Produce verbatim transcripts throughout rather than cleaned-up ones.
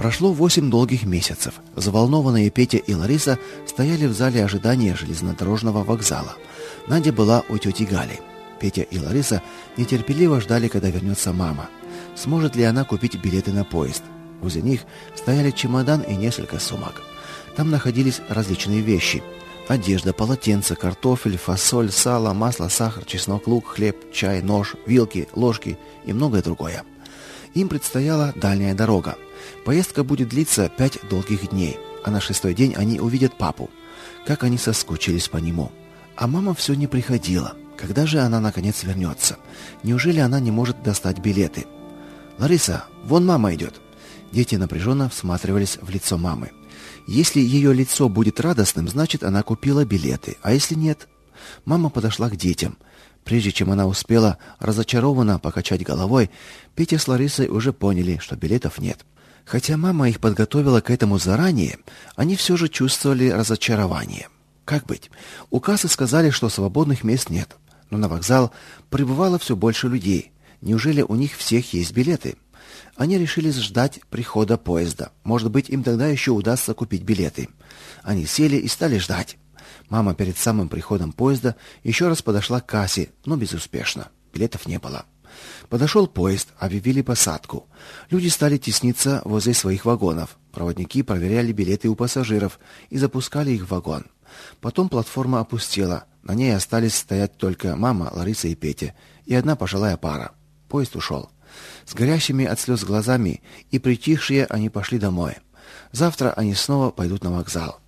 Прошло восемь долгих месяцев. Взволнованные Петя и Лариса стояли в зале ожидания железнодорожного вокзала. Надя была у тети Гали. Петя и Лариса нетерпеливо ждали, когда вернется мама. Сможет ли она купить билеты на поезд? Возле них стояли чемодан и несколько сумок. Там находились различные вещи: одежда, полотенца, картофель, фасоль, сало, масло, сахар, чеснок, лук, хлеб, чай, нож, вилки, ложки и многое другое. Им предстояла дальняя дорога. Поездка будет длиться пять долгих дней, а на шестой день они увидят папу. Как они соскучились по нему. А мама все не приходила. Когда же она наконец вернется? Неужели она не может достать билеты? «Лариса, вон мама идет!» Дети напряженно всматривались в лицо мамы. Если ее лицо будет радостным, значит, она купила билеты, а если нет? Мама подошла к детям. Прежде чем она успела разочарованно покачать головой, Петя с Ларисой уже поняли, что билетов нет. Хотя мама их подготовила к этому заранее, они все же чувствовали разочарование. Как быть? У кассы сказали, что свободных мест нет, но на вокзал прибывало все больше людей. Неужели у них всех есть билеты? Они решили ждать прихода поезда. Может быть, им тогда еще удастся купить билеты. Они сели и стали ждать. Мама перед самым приходом поезда еще раз подошла к кассе, но безуспешно. Билетов не было. Подошел поезд, объявили посадку. Люди стали тесниться возле своих вагонов. Проводники проверяли билеты у пассажиров и запускали их в вагон. Потом платформа опустела. На ней остались стоять только мама, Лариса и Петя, и одна пожилая пара. Поезд ушел. С горящими от слез глазами и притихшие они пошли домой. Завтра они снова пойдут на вокзал.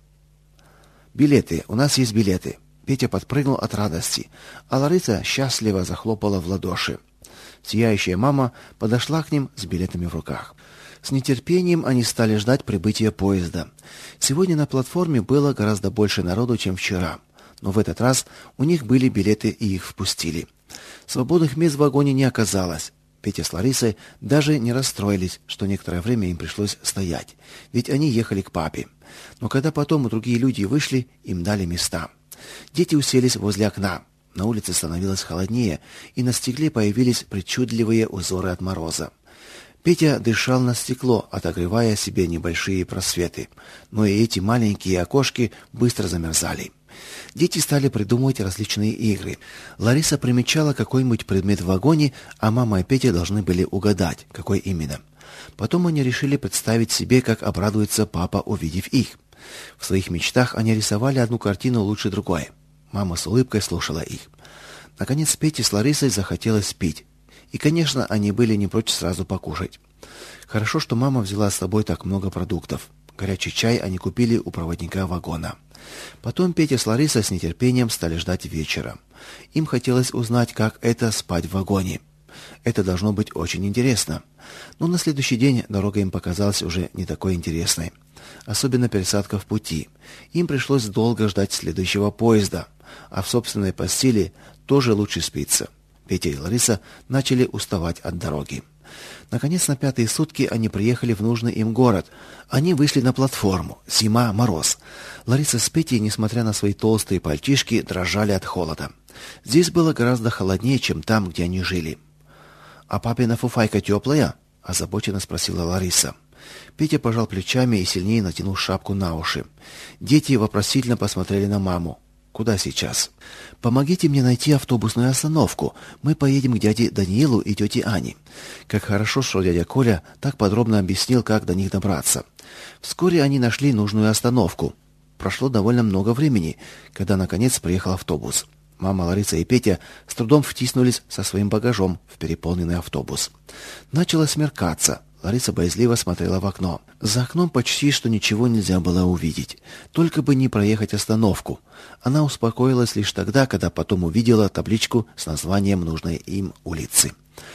«Билеты, у нас есть билеты!» Петя подпрыгнул от радости, а Лариса счастливо захлопала в ладоши. Сияющая мама подошла к ним с билетами в руках. С нетерпением они стали ждать прибытия поезда. Сегодня на платформе было гораздо больше народу, чем вчера. Но в этот раз у них были билеты, и их впустили. Свободных мест в вагоне не оказалось. Петя с Ларисой даже не расстроились, что некоторое время им пришлось стоять, ведь они ехали к папе. Но когда потом другие люди вышли, им дали места. Дети уселись возле окна. На улице становилось холоднее, и на стекле появились причудливые узоры от мороза. Петя дышал на стекло, отогревая себе небольшие просветы, но и эти маленькие окошки быстро замерзали. Дети стали придумывать различные игры. Лариса примечала какой-нибудь предмет в вагоне, а мама и Петя должны были угадать, какой именно. Потом они решили представить себе, как обрадуется папа, увидев их. В своих мечтах они рисовали одну картину лучше другой. Мама с улыбкой слушала их. Наконец Пете с Ларисой захотелось пить. И, конечно, они были не прочь сразу покушать. Хорошо, что мама взяла с собой так много продуктов. Горячий чай они купили у проводника вагона. Потом Петя с Ларисой с нетерпением стали ждать вечера. Им хотелось узнать, как это спать в вагоне. Это должно быть очень интересно. Но на следующий день дорога им показалась уже не такой интересной. Особенно пересадка в пути. Им пришлось долго ждать следующего поезда. А в собственной постели тоже лучше спится. Петя и Лариса начали уставать от дороги. Наконец, на пятые сутки они приехали в нужный им город. Они вышли на платформу. Зима, мороз. Лариса с Петей, несмотря на свои толстые пальтишки, дрожали от холода. Здесь было гораздо холоднее, чем там, где они жили. «А папина фуфайка теплая?» – озабоченно спросила Лариса. Петя пожал плечами и сильнее натянул шапку на уши. Дети вопросительно посмотрели на маму. «Куда сейчас?» «Помогите мне найти автобусную остановку. Мы поедем к дяде Даниилу и тете Ане». Как хорошо, что дядя Коля так подробно объяснил, как до них добраться. Вскоре они нашли нужную остановку. Прошло довольно много времени, когда наконец приехал автобус. Мама, Лариса и Петя с трудом втиснулись со своим багажом в переполненный автобус. Начало смеркаться. Лариса боязливо смотрела в окно. За окном почти что ничего нельзя было увидеть. Только бы не проехать остановку. Она успокоилась лишь тогда, когда потом увидела табличку с названием нужной им улицы.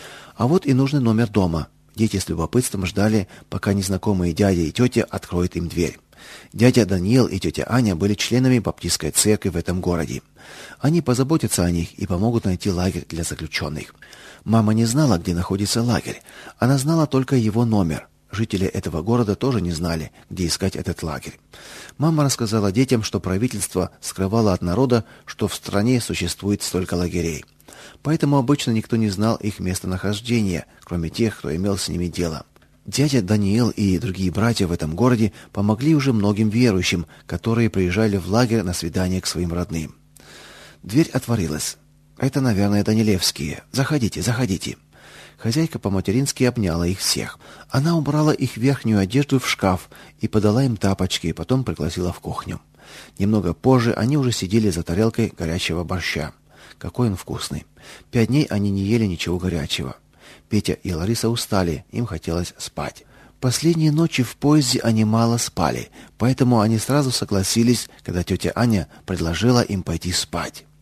А вот и нужный номер дома. Дети с любопытством ждали, пока незнакомые дядя и тетя откроют им дверь. Дядя Даниил и тетя Аня были членами баптистской церкви в этом городе. Они позаботятся о них и помогут найти лагерь для заключенных. Мама не знала, где находится лагерь. Она знала только его номер. Жители этого города тоже не знали, где искать этот лагерь. Мама рассказала детям, что правительство скрывало от народа, что в стране существует столько лагерей. Поэтому обычно никто не знал их местонахождения, кроме тех, кто имел с ними дело. Дядя Даниил и другие братья в этом городе помогли уже многим верующим, которые приезжали в лагерь на свидание к своим родным. Дверь отворилась. «Это, наверное, Данилевские. Заходите, заходите». Хозяйка по-матерински обняла их всех. Она убрала их верхнюю одежду в шкаф и подала им тапочки, и потом пригласила в кухню. Немного позже они уже сидели за тарелкой горячего борща. Какой он вкусный. Пять дней они не ели ничего горячего. Петя и Лариса устали, им хотелось спать. Последние ночи в поезде они мало спали, поэтому они сразу согласились, когда тетя Аня предложила им пойти спать.